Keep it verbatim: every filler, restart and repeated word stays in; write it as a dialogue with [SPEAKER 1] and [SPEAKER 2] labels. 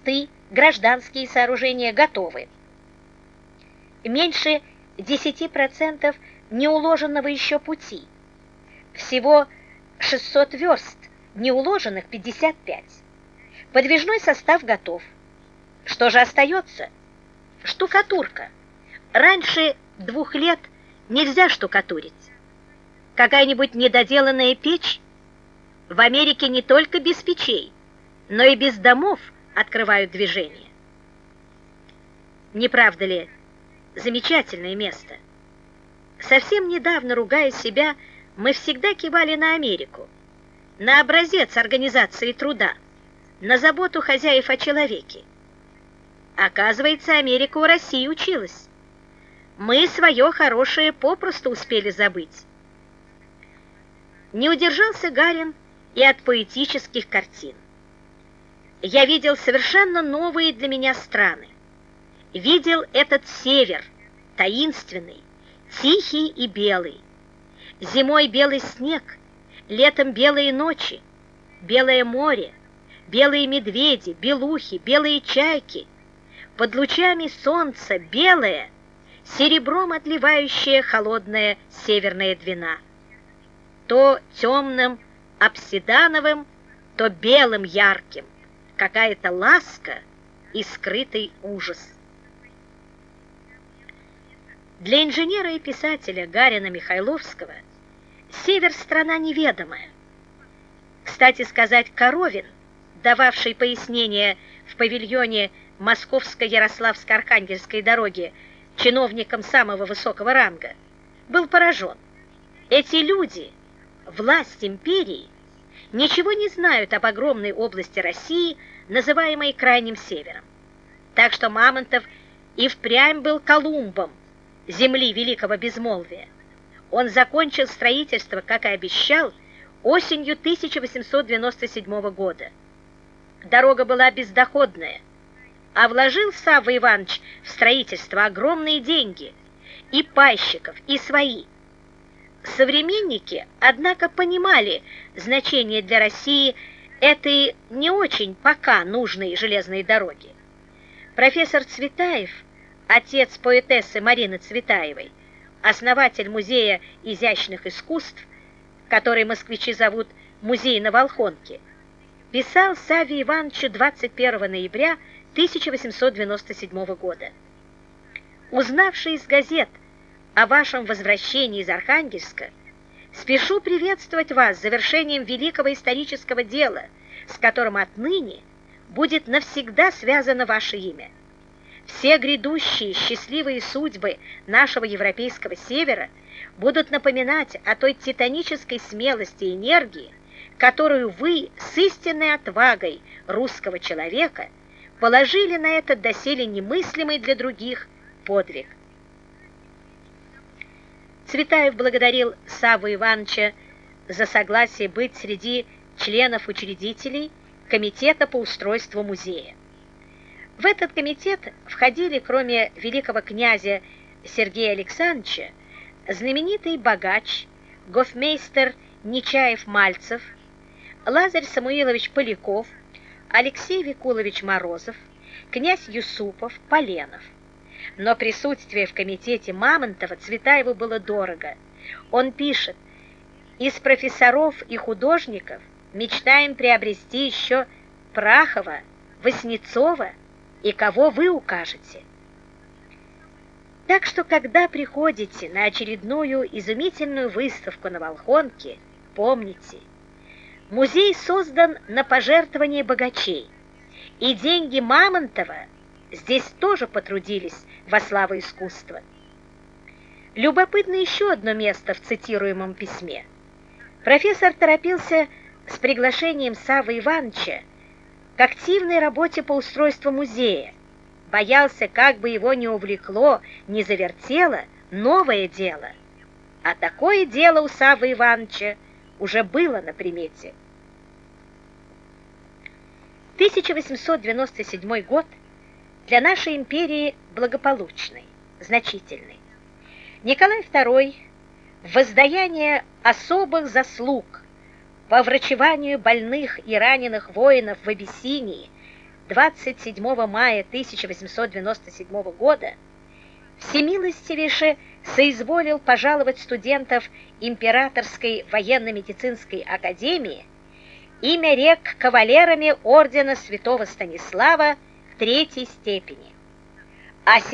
[SPEAKER 1] мосты, гражданские сооружения готовы. Меньше десяти процентов неуложенного еще пути. Всего шестьсот верст, неуложенных пятьдесят пять. Подвижной состав готов. Что же остается? Штукатурка. Раньше двух лет нельзя штукатурить. Какая-нибудь недоделанная печь? В Америке не только без печей, но и без домов открывают движение. Не правда ли, замечательное место? Совсем недавно, ругая себя, мы всегда кивали на Америку, на образец организации труда, на заботу хозяев о человеке. Оказывается, Америка у России училась. Мы свое хорошее попросту успели забыть. Не удержался Гарин и от поэтических картин. Я видел совершенно новые для меня страны. Видел этот север, таинственный, тихий и белый. Зимой белый снег, летом белые ночи, белое море, белые медведи, белухи, белые чайки, под лучами солнца белое, серебром отливающая холодная северная двина. То темным обсидановым, то белым ярким, какая-то ласка и скрытый ужас. Для инженера и писателя Гарина Михайловского север – страна неведомая. Кстати сказать, Коровин, дававший пояснение в павильоне Московско-Ярославско-Архангельской дороги чиновникам самого высокого ранга, был поражен. Эти люди, власть империи, ничего не знают об огромной области России, называемой Крайним Севером. Так что Мамонтов и впрямь был Колумбом земли великого безмолвия. Он закончил строительство, как и обещал, осенью тысяча восемьсот девяносто седьмого года. Дорога была бездоходная, а вложил Савва Иванович в строительство огромные деньги, и пайщиков, и свои. Современники, однако, понимали значение для России этой не очень пока нужной железной дороги. Профессор Цветаев, отец поэтессы Марины Цветаевой, основатель Музея изящных искусств, который москвичи зовут Музей на Волхонке, писал Савве Ивановичу двадцать первого ноября тысяча восемьсот девяносто седьмого года. «Узнавший из газет о вашем возвращении из Архангельска, спешу приветствовать вас с завершением великого исторического дела, с которым отныне будет навсегда связано ваше имя. Все грядущие счастливые судьбы нашего европейского севера будут напоминать о той титанической смелости и энергии, которую вы с истинной отвагой русского человека положили на этот доселе немыслимый для других подвиг». Цветаев благодарил Савву Ивановича за согласие быть среди членов-учредителей Комитета по устройству музея. В этот комитет входили, кроме великого князя Сергея Александровича, знаменитый богач, гофмейстер Нечаев-Мальцев, Лазарь Самуилович Поляков, Алексей Викулович Морозов, князь Юсупов, Поленов. Но присутствие в комитете Мамонтова Цветаеву было дорого. Он пишет: «Из профессоров и художников мечтаем приобрести еще Прахова, Васнецова, и кого вы укажете». Так что, когда приходите на очередную изумительную выставку на Волхонке, помните, музей создан на пожертвование богачей, и деньги Мамонтова здесь тоже потрудились во славу искусства. Любопытно еще одно место в цитируемом письме. Профессор торопился с приглашением Саввы Ивановича к активной работе по устройству музея, боялся, как бы его не увлекло, не завертело новое дело. А такое дело у Саввы Ивановича уже было на примете. тысяча восемьсот девяносто седьмой год для нашей империи благополучный, значительный. Николай второй в воздаяние особых заслуг по врачеванию больных и раненых воинов в Абиссинии двадцать седьмого мая тысяча восемьсот девяносто седьмого года всемилостивейше соизволил пожаловать студентов Императорской военно-медицинской академии имя рек кавалерами ордена святого Станислава третьей степени. А